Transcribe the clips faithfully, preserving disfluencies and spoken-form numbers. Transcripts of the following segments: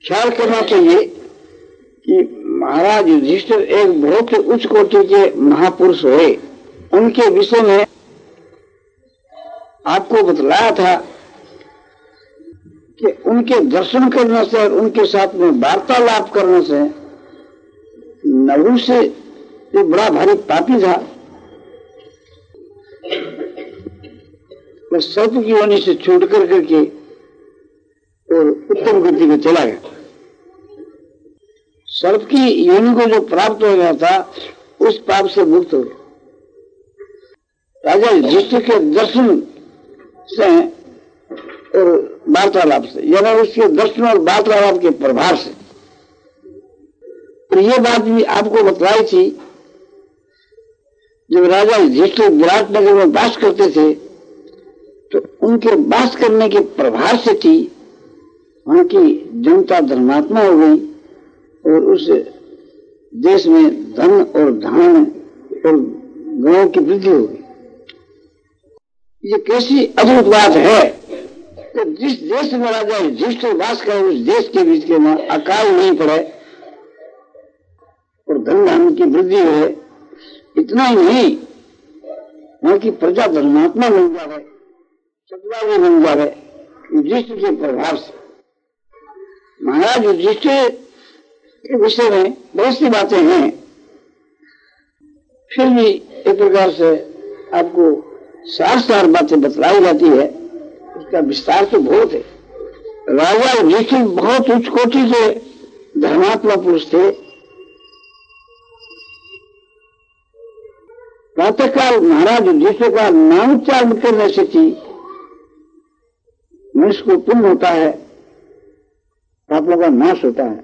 ख्याल करना चाहिए कि महाराज युधिष्ठिर एक बहुत ही उच्च कोटि के महापुरुष हुए। उनके विषय में आपको बतलाया था कि उनके दर्शन करने से और उनके साथ में वार्तालाप करने से नहुष से जो बड़ा भारी पापी था वह सर्प की योनि से छूट कर करके और उत्तम गति में चला गया। सर्प की योनि को जो प्राप्त हो गया था उस पाप से मुक्त हो गया। राजा युधिष्ठिर के दर्शन से और वार्तालाप से, यानी उसके दर्शन और वार्तालाप के प्रभाव से। तो ये बात भी आपको बतलाई थी जब राजा युधिष्ठिर विराट नगर में वास करते थे तो उनके वास करने के प्रभाव से थी वहां की जनता धर्मात्मा हो गई और उस देश में धन और धान और गांव की वृद्धि हो गई। ये कैसी अद्भुत बात है कि जिस देश में राजा युधिष्ठिर वास करे उस देश के बीच के में अकाल नहीं पड़े और धन धान की वृद्धि हो। इतना ही नहीं, वहां की प्रजा धर्मात्मा बन जाए, सतवादी बन जाए युधिष्ठिर के प्रभाव से। महाराज युधिष्ठिर के विषय में बहुत सी बातें हैं, फिर भी एक प्रकार से आपको सार सार बातें बतलाई जाती है। उसका विस्तार तो बहुत है। राजा युधिष्ठिर बहुत उच्च कोटि के धर्मात्मा पुरुष थे। प्रातःकाल महाराज युधिष्ठिर का नामोच्चारण करने से थी मनुष्य को पुण्य होता है, पापों का नाश होता है।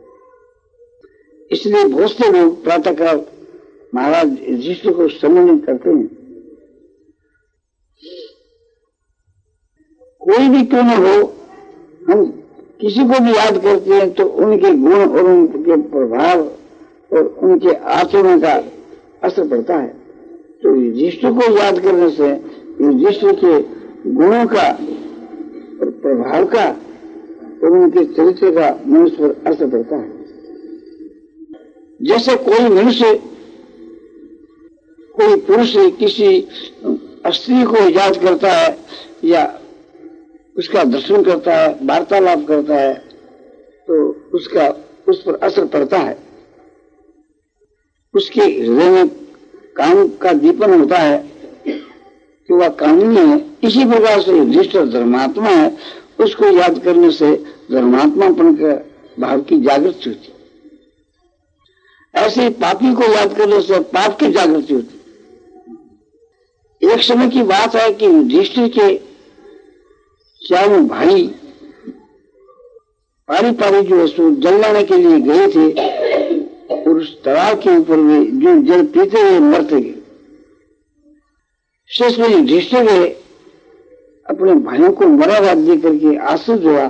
इसलिए बहुत से लोग प्रातःकाल महाराज युधिष्ठिर को सम्मान करते हैं। कोई भी क्यों न हो, हम किसी को भी याद करते हैं तो उनके गुण और उनके प्रभाव और उनके आचरण का असर पड़ता है। तो युधिष्ठिर को याद करने से युधिष्ठिर के गुणों का और प्रभाव का और उनके चरित्र का मनुष्य पर असर पड़ता है। जैसे कोई मनुष्य, कोई पुरुष किसी स्त्री को याद करता है या उसका दर्शन करता है, वार्तालाप करता है, तो उसका उस पर असर पड़ता है। उसके हृदय में काम का दीपन होता है कि वह कामनी है। इसी प्रकार से युधिष्ठिर धर्मात्मा है, उसको याद करने से धर्मात्मापन के भाव की जागृति होती। ऐसे पापी को याद करने से पाप की जागृति होती। एक समय की बात है कि युधिष्ठिर के चारों भाई पारी पारी जो है सो जल लाने के लिए गए थे और उस तालाब के ऊपर में जो जल पीते हुए मरते गए। शेष में युधिष्ठिर ने अपने भाइयों को मरा हुआ देख करके आंसू जोड़ा।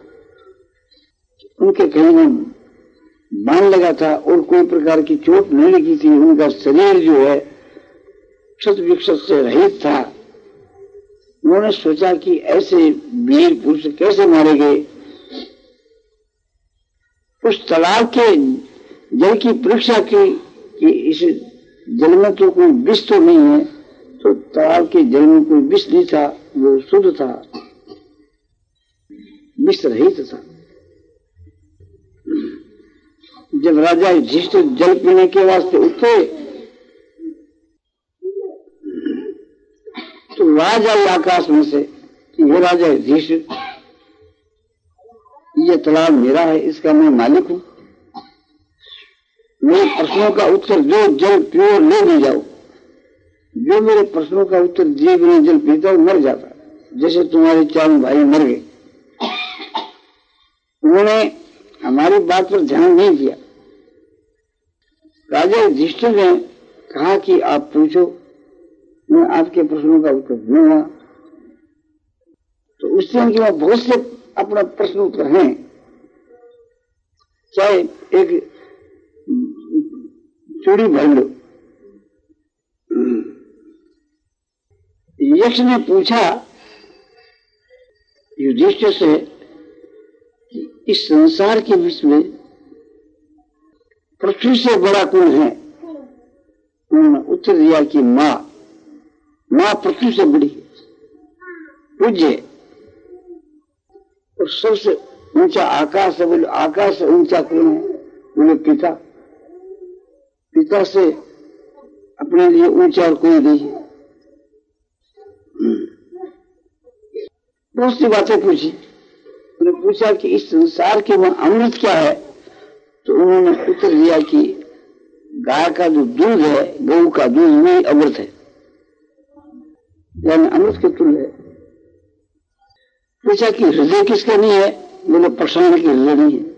उनके कहीं में बाण लगा था और कोई प्रकार की चोट नहीं लगी थी। उनका शरीर जो है क्षत विक्षत से रहित था। उन्होंने सोचा कि ऐसे वीर पुरुष कैसे मारे गए। उस तालाब के जल की परीक्षा की कि इस जल में तो कोई विष तो नहीं है, तो तालाब के जल में कोई विष नहीं था, वो शुद्ध था, विष रहित था। जब राजा युधिष्ठिर जल पीने के वास्ते उठे तो आवाज आई आकाश में से कि हे राजा युधिष्ठिर, ये तालाब मेरा है, इसका मैं मालिक हूं। मेरे प्रश्नों का उत्तर जो जल पियो ले नहीं जाओ। जो मेरे प्रश्नों का उत्तर दिए बिना जल पीता है मर जाता है, जैसे तुम्हारे चारों भाई मर गए। उन्होंने हमारी बात पर ध्यान नहीं दिया। राजा युधिष्ठिर ने कहा कि आप पूछो, मैं आपके प्रश्नों का उत्तर दूंगा। तो उससे उनके पास बहुत से अपना प्रश्न उत्तर हैं। चाहे एक चूड़ी भर लो। यक्ष ने पूछा युधिष्ठिर से कि इस संसार के बीच में पृथ्वी से बड़ा कौन है? उन्होंने उत्तर दिया कि माँ माँ पृथ्वी से बड़ी पूज्य, और सबसे ऊंचा आकाश है। बोले आकाश से ऊंचा कौन है? बोले पिता। पिता से अपने लिए ऊंचा और कोई नहीं है। बहुत सी बातें पूछी। उन्होंने पूछा कि इस संसार के वहां अमृत क्या है? तो उन्होंने उत्तर दिया कि गाय का जो दूध है, गऊ का दूध, वही अमृत है, यानी अमृत के तुल्य है। पूछा कि हृदय किसका नहीं है? बोले प्रसन्न की हृदय नहीं है।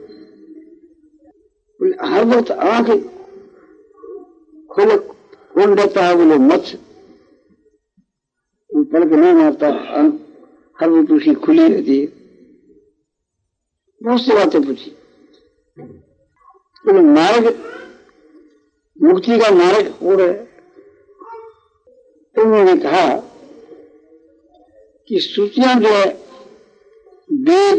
बोले हर वक्त आंख खोले कौन रहता है? बोले मत्स्य, पलक नहीं मारता, आंख हर वक्त उसकी खुली रहती है। बहुत सी बातें पूछी। बोले मार्ग, मुक्ति का मार्ग और है। तो उन्होंने कहा कि श्रुतियां जो है वेद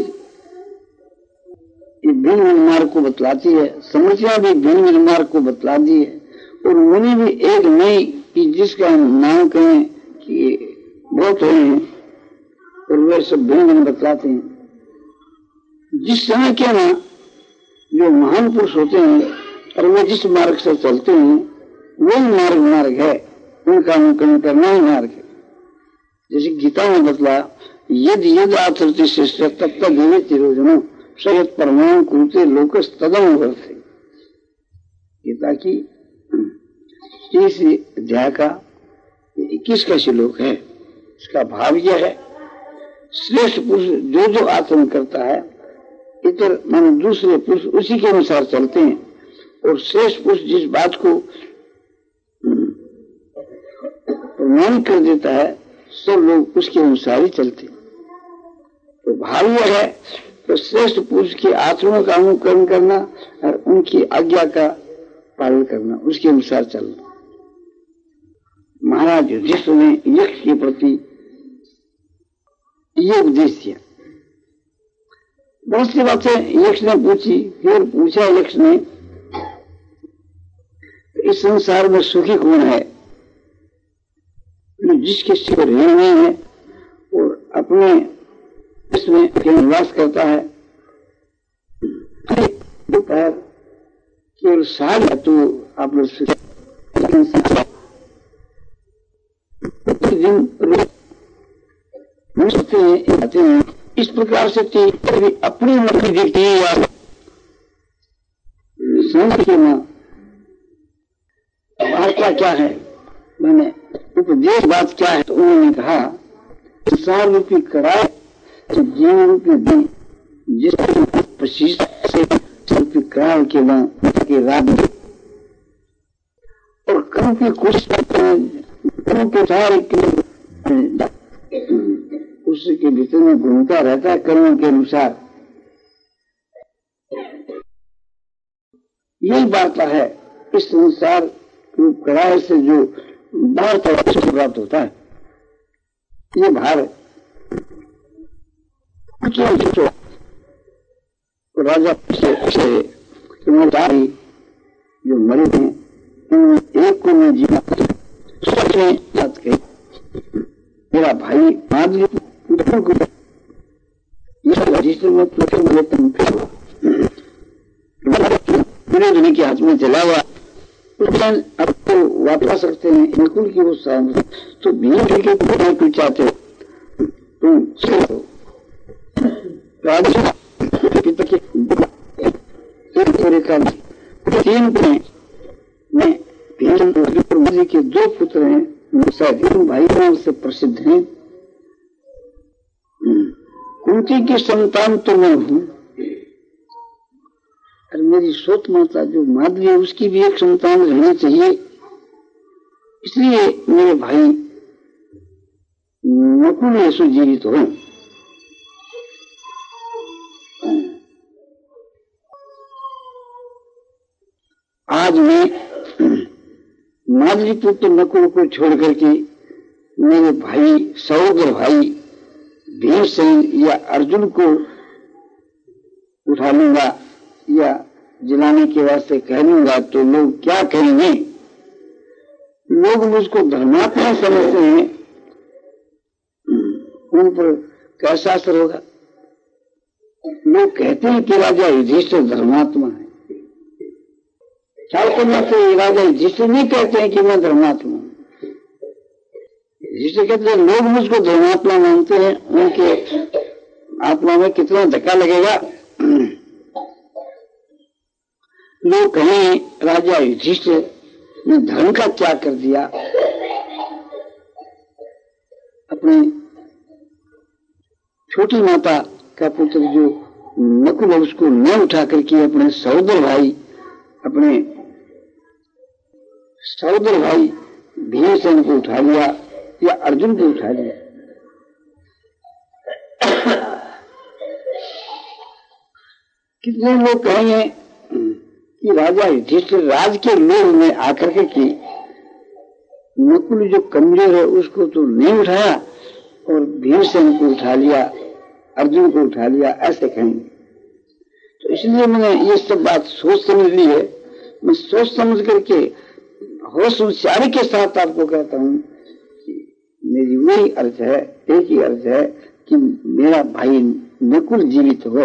भिन्न भिन्न मार्ग को बतलाती है, स्मृतियां भी भिन्न भिन्न मार्ग को बतलाती है, और मुनि भी एक नहीं कि जिसका नाम कहें कि बहुत हुए हैं, और वे सब भिन्न भिन्न बतलाते हैं। जिस समय के ना जो महान पुरुष होते हैं और वे जिस मार्ग से चलते हैं वही मार्ग मार्ग है, उनका अनुकरण करना ही मार्ग है। जैसे गीता में बतला, यद यद आचरति शिष्ट तब तक देवे तिरोजनो सयत परमाणु कुरुते लोकस तदम वर्ते। गीता की इस अध्याय का इक्कीस का श्लोक है। इसका भाव यह है, श्रेष्ठ पुरुष जो जो आचरण करता है, इतर मानो दूसरे पुरुष उसी के अनुसार चलते हैं, और श्रेष्ठ पुरुष जिस बात को प्रमाण कर देता है सब लोग उसके अनुसार ही चलते हैं। तो भाव यह है, तो श्रेष्ठ पुरुष के आचरणों का अनुकरण करना और उनकी आज्ञा का पालन करना, उसके अनुसार चलना। महाराज युधिष्ठिर ने यक्ष के प्रति ये उपदेश दिया। बहुत सी बातें यक्ष ने पूछी। फिर पूछा यक्ष ने, इस संसार में सुखी कौन है? जिसके सिर ऋण नहीं है और अपने इसमें निवास करता है, दोपहर केवल साल तो आप लोग दिन आते हैं। इस प्रकार से अपनी मर्जी देखती है या वार्ता क्या है, मैंने उपदेश बात क्या है? तो उन्होंने कहा, संसार रूपी करार तो जीवन रूपी दिन, जिसके पच्चीस से रूपी करार के के रात और कर्म की कुछ कर्म के सारे उसके भीतर में घूमता रहता है कर्म के अनुसार। यही वार्ता है। इस संसार करार से जो बाहर तरफ से प्राप्त होता है, ये भार है। राजा से जो मरे हैं, एक को मैं जीवा सबने बात कही, मेरा भाई माधुरी दुनिया के हाथ में चला हुआ, अब तो वापस सकते हैं बिल्कुल की वो सामने। तो भीड़ के क्यों चाहते हो तुम? तीन में भीम के दो पुत्र हैं, शायद भाई नाम से प्रसिद्ध हैं। कुंती की संतान तो मैं हूँ, और मेरी सोत माता जो माधवी है उसकी भी एक संतान रहनी चाहिए, इसलिए मेरे भाई नकुल ऐसो जीवित हो। आज मैं माधवी पुत्र नकुल को छोड़ करके मेरे भाई सहोदर भाई भीमसेन या अर्जुन को उठा लूंगा या जलाने के वास्ते कह लूंगा तो लोग क्या कहेंगे? लोग मुझको धर्मात्मा समझते हैं, उन पर कैसा असर होगा? लोग कहते हैं कि राजा युधिष्ठिर धर्मात्मा है, ख्याल करना चाहिए। राजा युधिष्ठिर नहीं कहते हैं कि मैं धर्मात्मा हूं। युधिष्ठिर कहते हैं लोग मुझको धर्मात्मा मानते हैं, उनके आत्मा में कितना धक्का लगेगा। लोग कहें राजा युधिष्ठिर ने धर्म का त्याग कर दिया, अपने छोटी माता का पुत्र जो नकुल है उसको न उठा करके अपने सहोदर भाई अपने सहोदर भाई भीमसेन को उठा लिया या अर्जुन को उठा लिया। कितने लोग कहेंगे कि राजा युधिष्ठिर राज के लोभ में आकर के की नकुल जो कमजोर है उसको तो नहीं उठाया और भीमसेन को उठा लिया, अर्जुन को उठा लिया, ऐसे कहेंगे। तो इसलिए मैंने ये सब बात सोच समझ ली है। मैं सोच समझ करके होश होशियारी के साथ आपको कहता हूँ कि मेरी वही अर्ज है, एक ही अर्ज है कि मेरा भाई नकुल जीवित हुए।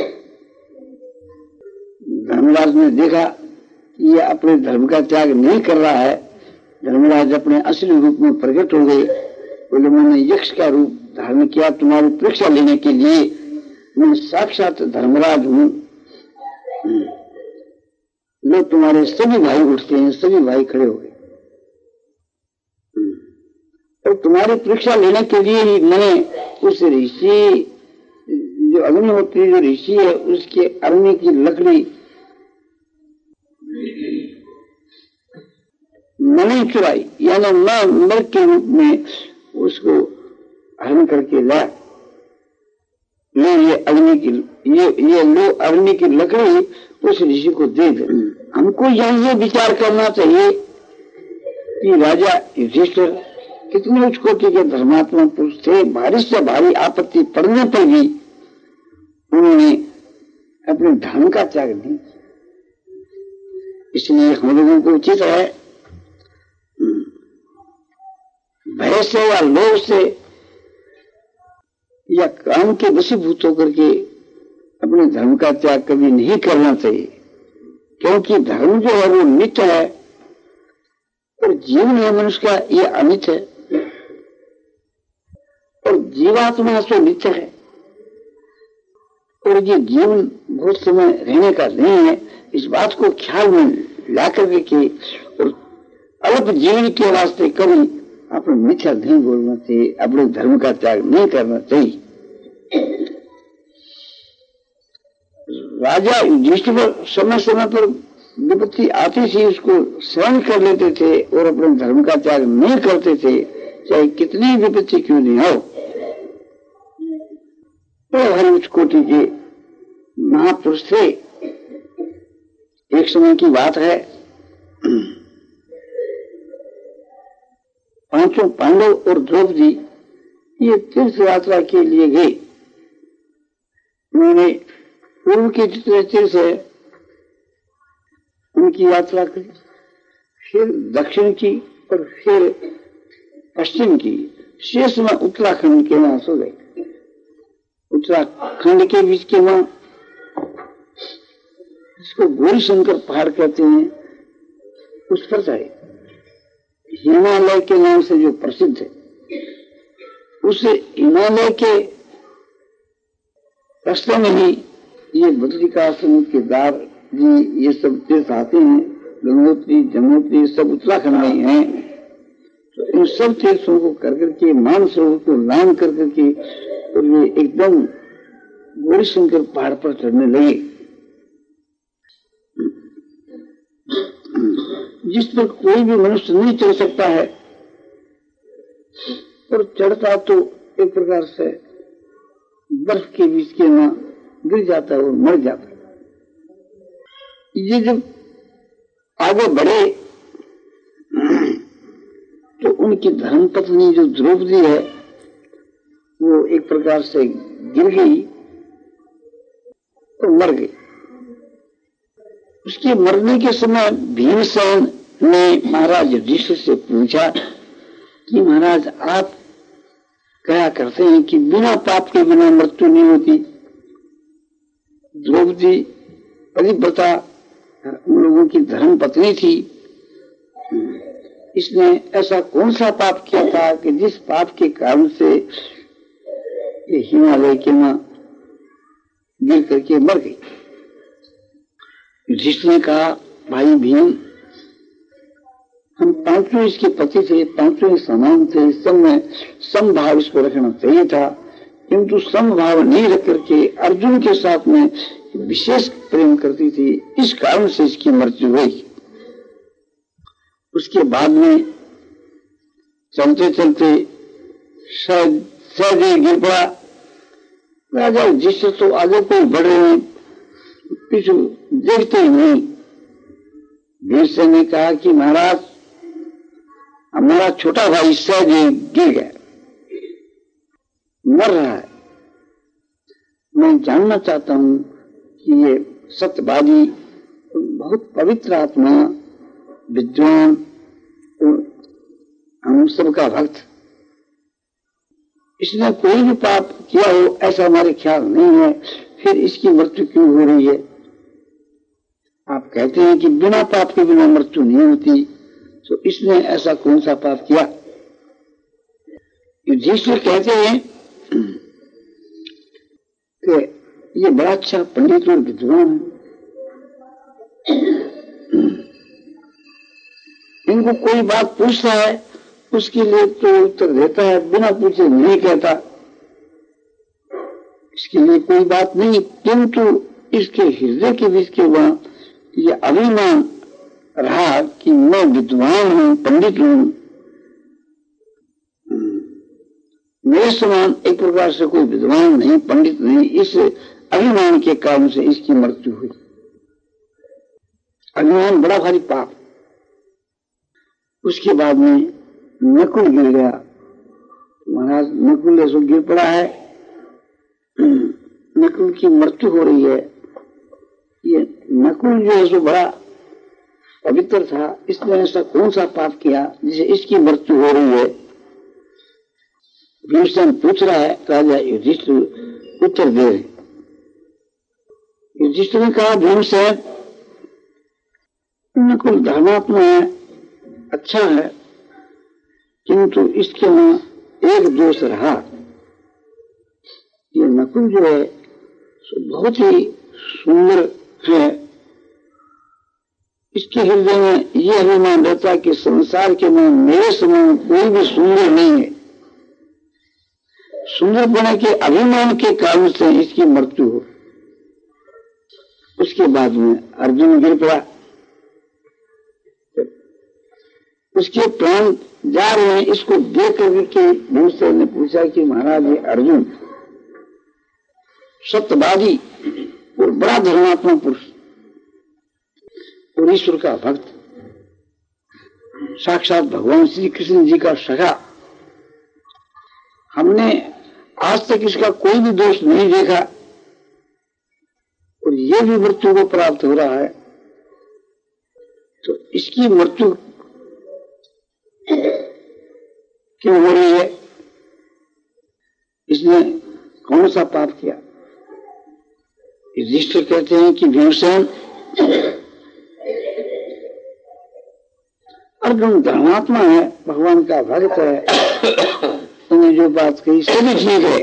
धर्मराज ने देखा कि ये अपने धर्म का त्याग नहीं कर रहा है। धर्मराज अपने असली रूप में प्रकट हो गए। बोले मैंने यक्ष का रूप धारण किया तुम्हारी परीक्षा लेने के लिए, मैं साक्षात धर्मराज हूं। लो तुम्हारे सभी भाई उठते हैं, सभी भाई खड़े हो गए और तुम्हारी परीक्षा लेने के लिए ही मैंने उस ऋषि जो अग्निहोत्री जो ऋषि है उसके अग्नि की लकड़ी मैंने चुराई, यानी मैं मृग के रूप में उसको हरण करके ला लो ये अग्नि की ये ये लो अग्नि की लकड़ी उस ऋषि को दे दे। हमको यही ये विचार करना चाहिए कि राजा युधिष्ठिर कितने उच्च कोटि के धर्मात्मा पुरुष थे। भारी से भारी आपत्ति पड़ने पर भी उन्होंने अपने धर्म का त्याग नहीं। इसलिए हम लोगों को उचित है भय से या लोभ से या काम के वशीभूत होकर के अपने धर्म का त्याग कभी नहीं करना चाहिए, क्योंकि धर्म जो है वो नित्य है और जीवन है मनुष्य का ये अनित्य है और जीवात्मा तो नित्य है और ये जीवन बहुत समय रहने का नहीं है। इस बात को ख्याल में ला करके कि और अल्प जीवन के वास्ते कभी अपने मिथ्या नहीं बोलना चाहिए, अपने धर्म का त्याग नहीं करना चाहिए। राजा युधिष्ठिर पर समय समय पर विपत्ति आती थी, उसको सहन कर लेते थे और अपने धर्म का त्याग नहीं करते थे, चाहे कितनी विपत्ति क्यों नहीं हो। तो हर उच्च कोटि के महापुरुष थे। एक समय की बात है, पांचों पांडव और द्रौपदी ये तीर्थ यात्रा के लिए गए। उन्होंने पूर्व के जितने तीर्थ है उनकी यात्रा करी, फिर दक्षिण की और फिर पश्चिम की, शेष में उत्तराखंड के वहां सो गए। उत्तराखंड के बीच के वहां जिसको गौरी शंकर पहाड़ कहते हैं उस पर जाए, हिमालय के नाम से जो प्रसिद्ध है, उस हिमालय के रास्ते में ही ये बद्रिकाश्रम, केदार जी ये सब तीर्थ आते हैं। गंगोत्री, जमुनोत्री सब उत्तराखंड में ही हैं। तो इन सब तीर्थों को कर करके मानसरोवर को लान कर करके और ये एकदम गौरी शंकर पहाड़ पर चढ़ने लगे, जिस पर कोई भी मनुष्य नहीं चढ़ सकता है और चढ़ता तो एक प्रकार से बर्फ के बीच के वहां गिर जाता है और मर जाता है। ये जब आगे बढ़े तो उनकी धर्मपत्नी जो द्रौपदी है वो एक प्रकार से गिर गई तो मर गई। उसके मरने के समय भीमसेन ने महाराज युधिष्ठिर से पूछा कि महाराज आप क्या करते हैं कि बिना पाप के बिना मृत्यु नहीं होती। द्रौपदी पतिव्रता उन लोगों की धर्म पत्नी थी, इसने ऐसा कौन सा पाप किया था कि जिस पाप के कारण से ये हिमालय के मां गिर करके मर गई। युधिष्ठिर ने कहा भाई भीम, हम पांचों इसके पति थे, पांचों समान थे, सब में समभाव इसको रखना चाहिए था, किंतु समभाव नहीं रख करके अर्जुन के साथ में विशेष प्रेम करती थी, इस कारण से इसकी मृत्यु हुई। उसके बाद में चलते चलते शायद सहज गिर पड़ा। राजा युधिष्ठिर तो आगे कोई बढ़ रहे हैं, पीछे देखते ही नहीं। भीमसेन ने कहा कि महाराज हमारा छोटा भाई सहज गिर गया, मर रहा है। मैं जानना चाहता हूं कि ये सत्यवादी बहुत पवित्र आत्मा, विद्वान और हम सबका भक्त, इसने कोई भी पाप किया हो ऐसा हमारे ख्याल नहीं है, फिर इसकी मृत्यु क्यों हो रही है। आप कहते हैं कि बिना पाप के बिना मृत्यु नहीं होती, तो इसने ऐसा कौन सा पाप किया। युधिष्ठिर कहते हैं कि ये बड़ा अच्छा पंडित और विद्वान है, इनको कोई बात पूछता है उसके लिए तो उत्तर देता है, बिना पूछे नहीं कहता, इसके लिए कोई बात नहीं, किंतु इसके हृदय के बीच के वहां ये अभिमान रहा कि मैं विद्वान हूं, पंडित हूं, मेरे समान एक प्रकार से कोई विद्वान नहीं, पंडित नहीं, इस अभिमान के कारण से इसकी मृत्यु हुई। अभिमान बड़ा भारी पाप। उसके बाद में नकुल गिर गया। महाराज नकुल ऐसा गिर पड़ा है, नकुल की मृत्यु हो रही है। ये नकुल जो है सो बड़ा पवित्र था, इसने ऐसा कौन सा पाप किया जिसे इसकी मृत्यु हो रही है। भीमसेन पूछ रहा है, राजा युधिष्ठिर उत्तर दे रहे। युधिष्ठिर ने कहा भीमसेन, नकुल धर्मात्मा है, अच्छा है, किंतु इसके में एक दोष रहा। ये नकुल जो है बहुत ही सुंदर है, इसके हृदय में ये अभिमान रहता कि संसार के में मेरे समान कोई भी सुंदर नहीं है। सुंदर होने के अभिमान के कारण से इसकी मृत्यु हो। उसके बाद में अर्जुन गिर पड़ा, उसके प्राण जा रहे हैं, इसको देख करके भीमसेन ने पूछा कि महाराज ये अर्जुन सत्यवादी और बड़ा धर्मात्मा पुरुष और ईश्वर का भक्त, साक्षात भगवान श्री कृष्ण जी का सखा, हमने आज तक इसका कोई भी दोष नहीं देखा और ये भी मृत्यु को प्राप्त हो रहा है, तो इसकी मृत्यु क्यों हो रही है, इसने कौन सा पाप किया। युधिष्ठिर कहते हैं कि भीमसेन, अर्जुन धर्मात्मा है, भगवान का भक्त है, तुमने जो बात कही सभी ठीक है।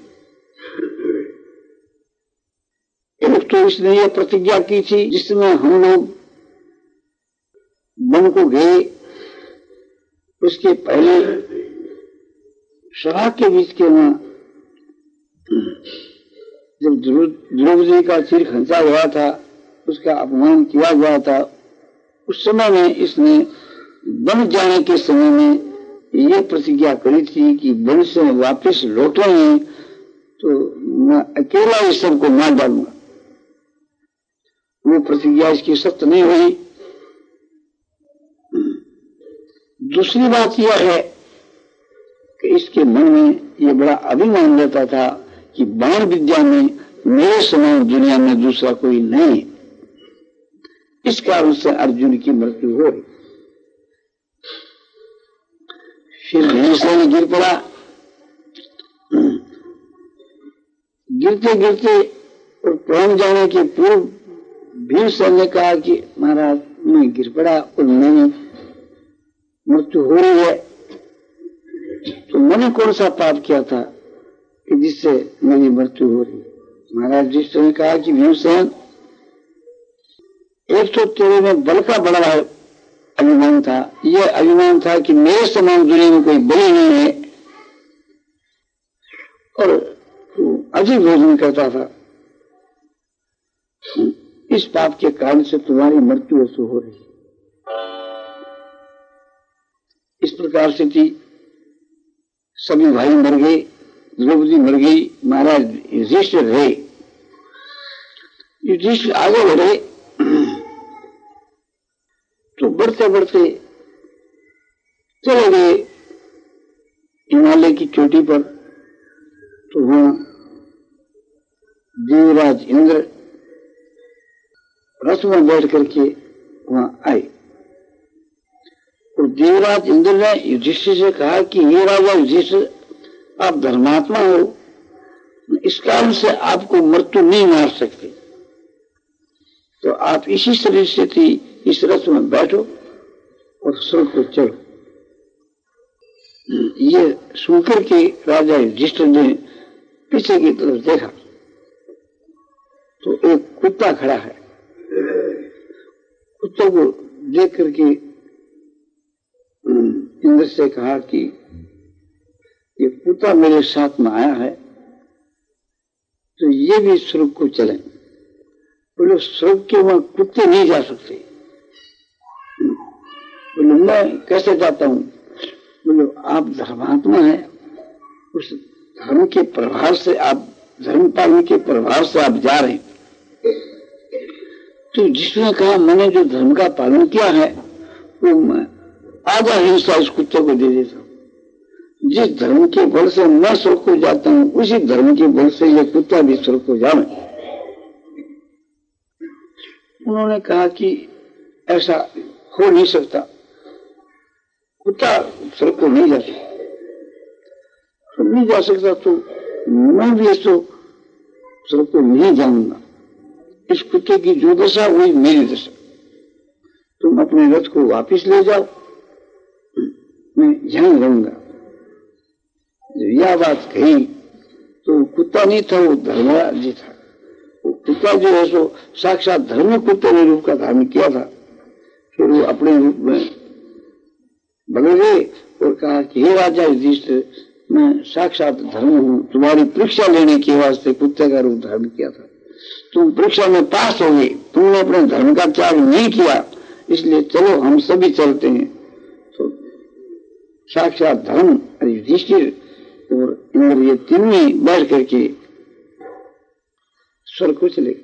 एक तो इसने ये प्रतिज्ञा की थी जिसमें हम लोग वन को गए, उसके पहले सभा के बीच के वहां जब द्रौपदी का सिर खंचा हुआ था, उसका अपमान किया गया था, उस समय में इसने वन जाने के समय में ये प्रतिज्ञा करी थी कि वन से वापस लौटेंगे तो मैं अकेला इस सबको मार डालूंगा। वो प्रतिज्ञा इसकी सत्य नहीं हुई। दूसरी बात यह है कि इसके मन में ये बड़ा अभिमान रहता था कि बाण विद्या में मेरे समान दुनिया में दूसरा कोई नहीं। इस कारण से अर्जुन की मृत्यु हो रही। फिर भीमसेन गिर पड़ा। गिरते गिरते और प्राण जाने के पूर्व भीमसेन ने कहा कि महाराज मैं गिर पड़ा और मेरी मृत्यु हो रही है, तो मैंने कौन सा पाप किया था कि जिससे मेरी मृत्यु हो रही है? महाराज युधिष्ठिर ने कहा कि भीमसेन, एक तो तेरे में बल का बड़ा अभिमान था। यह अभिमान था कि मेरे समान दुनिया में कोई बलि नहीं है, और तू अधिक भोजन करता था। इस पाप के कारण से तुम्हारी मृत्यु ऐसे हो रही है। इस प्रकार से थी, सभी भाई मर गए, द्रौपदी मर गई, महाराज युधिष्ठिर रहे। युधिष्ठिर आगे बढ़े तो बढ़ते बढ़ते चले गए हिमालय की चोटी पर। तो वहां देवराज इंद्र रथ में बैठ करके वहां आए, और देवराज इंद्र ने युधिष्ठिर से कहा कि हे राजा युधिष्ठिर, आप धर्मात्मा हो, इस कारण से आपको मृत्यु नहीं मार सकते, तो आप इसी शरीर से थी इस रथ में बैठो और स्वर्ग को चलो। ये सुनकर के राजा युधिष्ठिर ने पीछे की तरफ देखा तो एक कुत्ता खड़ा है। कुत्ते को देख करके इंद्र से कहा कि ये कुत्ता मेरे साथ में आया है, तो ये भी स्वर्ग को चले। बोले स्वर्ग के वहां कुत्ते नहीं जा सकते। बोले मैं कैसे जाता हूं? बोले आप धर्मात्मा है, उस धर्म के प्रभाव से आप धर्म पालन के प्रभाव से आप जा रहे हैं। तो जिसने कहा मैंने जो धर्म का पालन किया है वो मैं आधा हिस्सा इस कुत्ते को दे देता हूं। जिस धर्म के बल से मैं स्वर्ग को जाता हूं, उसी धर्म के बल से ये कुत्ता भी स्वर्ग को जाए। उन्होंने कहा कि ऐसा हो नहीं सकता, कुत्ता स्वर्ग को नहीं जा सकता। तो नहीं जा सकता तो मैं भी इसको स्वर्ग को नहीं जाऊंगा। इस कुत्ते की जो दशा वही मेरी दशा। तुम अपने रथ को वापिस ले जाओ, मैं यहीं रहूंगा। जब यह बात कही तो कुत्ता नहीं था, वो धर्मराज जी था। वो कुत्ता जो है सो साक्षात धर्म कुत्ते ने रूप का धारण किया था। फिर वो अपने रूप में बदल गए और कहा कि हे राजा युधिष्ठिर, मैं साक्षात धर्म हूं, तुम्हारी परीक्षा लेने के वास्ते कुत्ते का रूप धारण किया था। तुम परीक्षा में पास हो गए, तुमने अपने धर्म का त्याग नहीं किया, इसलिए चलो हम सभी चलते हैं। तो साक्षात धर्म युधिष्ठिर और इंद्र ये तीनों ही बैठ करके स्वर्ग को चले।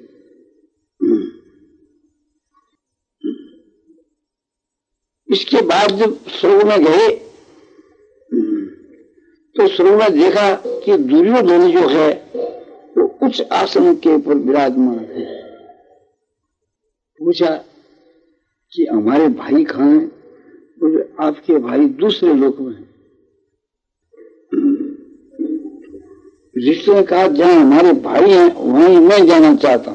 इसके बाद जब स्वर्ग में गए तो स्वर्ग में देखा कि दुर्योधन जो है वो उच्च आसन के ऊपर विराजमान है। पूछा कि हमारे भाई कहाँ हैं? बोले आपके भाई दूसरे लोक में हैं। युधिष्ठिर ने कहा जहां हमारे भाई हैं वहीं मैं जाना चाहता हूं।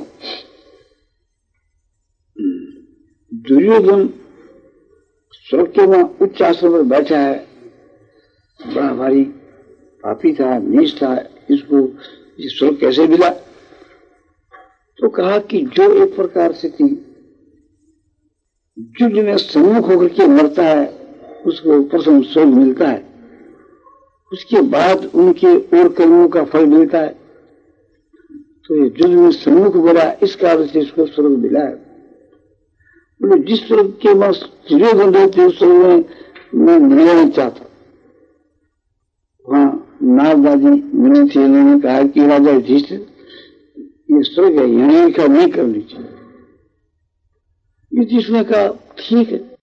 दुर्योधन स्वर्ग के वहां उच्च आसन पर बैठा है, बड़ा भारी पापी था, नीच था, इसको ये स्वर्ग कैसे मिला? तो कहा कि जो एक प्रकार से थी युद्ध में सम्मुख होकर के मरता है उसको प्रथम स्वर्ग मिलता है, उसके बाद उनके और कर्मों का फल मिलता है। तो ये युद्ध में सम्मुख मरा, इस कारण से इसको स्वर्ग मिला है। बोले जिस स्वर्ग के मैं दुर्योधन रहते उस स्वर्ग में मैं नहीं रहना चाहता। वहां नारदादी मुनि थी, उन्होंने कहा कि राजा युधिष्ठिर ये स्वर्ग है, यहाँ का नहीं करनी चाहिए। युधिष्ठिर ने कहा ठीक है।